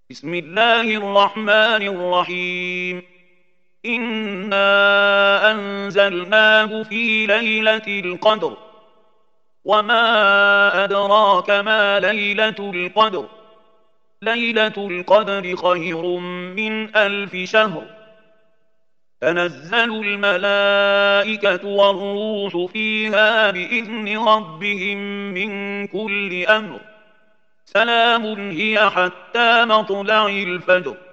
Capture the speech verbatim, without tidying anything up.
بسم الله الرحمن الرحيم. إنا أنزلناه في ليلة القدر، وما أدراك ما ليلة القدر. ليلة القدر خير من ألف شهر. تنزل الملائكة والروح فيها بإذن ربهم من كل أمر. سلام هي حتى مطلع الفجر.